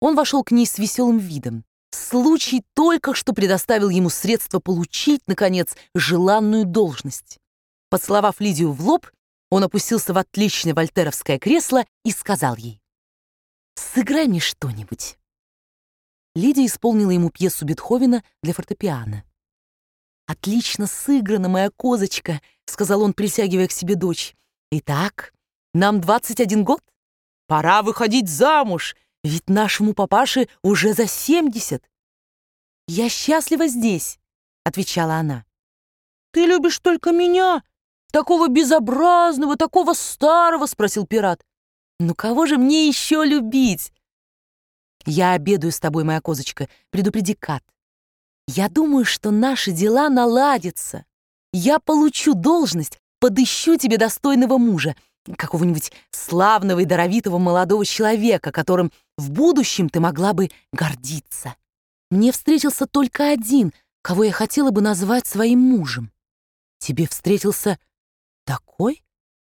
Он вошел к ней с веселым видом. Случай только что предоставил ему средства получить, наконец, желанную должность. Поцеловав Лидию в лоб, он опустился в отличное вольтеровское кресло и сказал ей: «Сыграй мне что-нибудь». Лидия исполнила ему пьесу Бетховена для фортепиано. «Отлично сыграна, моя козочка», — сказал он, притягивая к себе дочь. «Итак, нам 21 год. Пора выходить замуж, ведь нашему папаше уже за 70. «Я счастлива здесь», — отвечала она. «Ты любишь только меня? Такого безобразного, такого старого?» — спросил пират. «Ну кого же мне еще любить?» «Я обедаю с тобой, моя козочка, предупреди Кат. Я думаю, что наши дела наладятся. Я получу должность, подыщу тебе достойного мужа, какого-нибудь славного и даровитого молодого человека, которым в будущем ты могла бы гордиться. Мне встретился только один, кого я хотела бы назвать своим мужем. Тебе встретился такой?»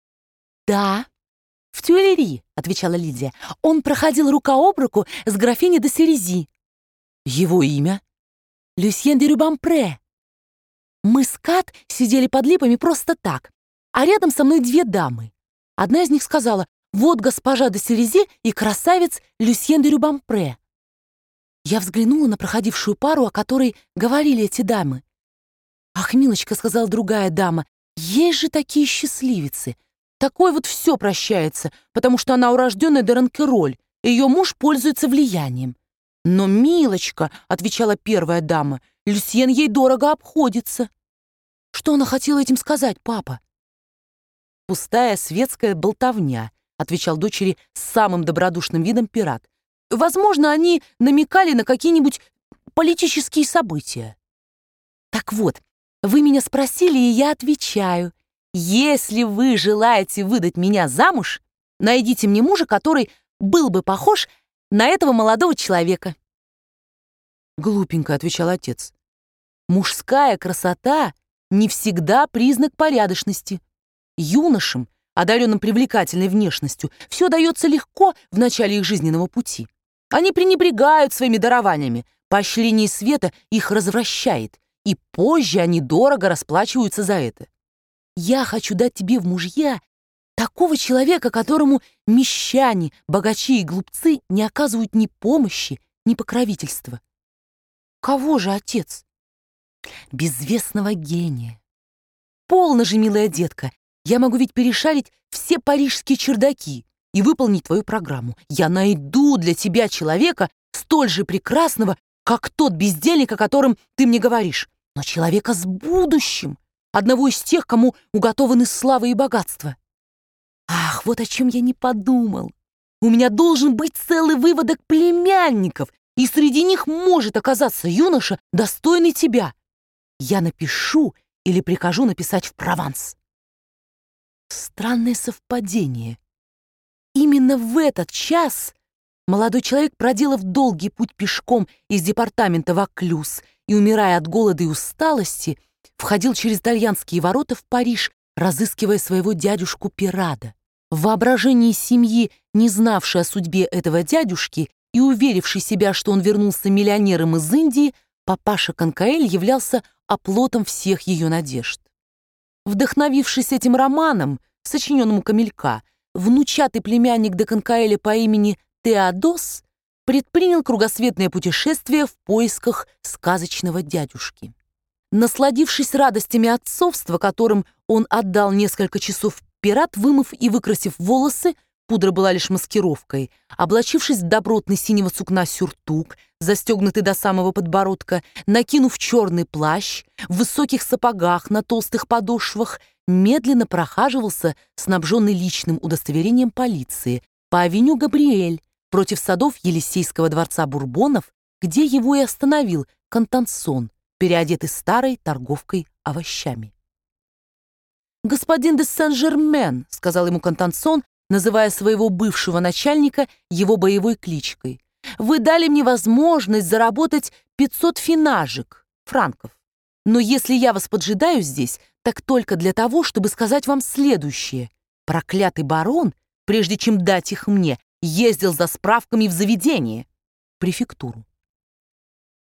«Да, в Тюильри», — отвечала Лидия. «Он проходил рука об руку с графиней де Серези». «Его имя?» «Люсьен де Рюбампре». Мы с Кат сидели под липами просто так, а рядом со мной две дамы. Одна из них сказала: «Вот госпожа де Серези и красавец Люсьен де Рюбампре». Я взглянула на проходившую пару, о которой говорили эти дамы. «Ах, милочка», — сказала другая дама, — «есть же такие счастливицы. Такой вот все прощается, потому что она урожденная де Ранкероль, и ее муж пользуется влиянием». «Но, милочка», — отвечала первая дама, — «Люсьен ей дорого обходится». «Что она хотела этим сказать, папа?» «Пустая светская болтовня», — отвечал дочери с самым добродушным видом пират. «Возможно, они намекали на какие-нибудь политические события». «Так вот, вы меня спросили, и я отвечаю. Если вы желаете выдать меня замуж, найдите мне мужа, который был бы похож на этого молодого человека». «Глупенько», — отвечал отец. «Мужская красота не всегда признак порядочности. Юношам, одаренным привлекательной внешностью, все дается легко в начале их жизненного пути. Они пренебрегают своими дарованиями, поощрение света их развращает, и позже они дорого расплачиваются за это. Я хочу дать тебе в мужья такого человека, которому мещане, богачи и глупцы не оказывают ни помощи, ни покровительства». «Кого же, отец?» «Безвестного гения». «Полно же, милая детка, я могу ведь перешарить все парижские чердаки и выполнить твою программу. Я найду для тебя человека столь же прекрасного, как тот бездельник, о котором ты мне говоришь, но человека с будущим, одного из тех, кому уготованы слава и богатство». «Ах, вот о чем я не подумал. У меня должен быть целый выводок племянников, и среди них может оказаться юноша, достойный тебя. Я напишу или прикажу написать в Прованс». Странное совпадение. Именно в этот час молодой человек, проделав долгий путь пешком из департамента Ваклюз и, умирая от голода и усталости, входил через итальянские ворота в Париж, разыскивая своего дядюшку Пирада. В воображении семьи, не знавшей о судьбе этого дядюшки и уверившей себя, что он вернулся миллионером из Индии, папаша Конкаэль являлся оплотом всех ее надежд. Вдохновившись этим романом, сочиненным у Камелька, внучатый племянник де Конкаэля по имени Теодос предпринял кругосветное путешествие в поисках сказочного дядюшки. Насладившись радостями отцовства, которым он отдал несколько часов, пират, вымыв и выкрасив волосы, пудра была лишь маскировкой, облачившись в добротный синего сукна сюртук, застегнутый до самого подбородка, накинув черный плащ, в высоких сапогах на толстых подошвах, медленно прохаживался, снабженный личным удостоверением полиции, по авеню Габриэль, против садов Елисейского дворца Бурбонов, где его и остановил Контансон, переодетый старой торговкой овощами. «Господин де Сен-Жермен», — сказал ему Контансон, называя своего бывшего начальника его боевой кличкой, «вы дали мне возможность заработать 500 финажек, франков. Но если я вас поджидаю здесь, так только для того, чтобы сказать вам следующее. Проклятый барон, прежде чем дать их мне, ездил за справками в заведение. префектуру.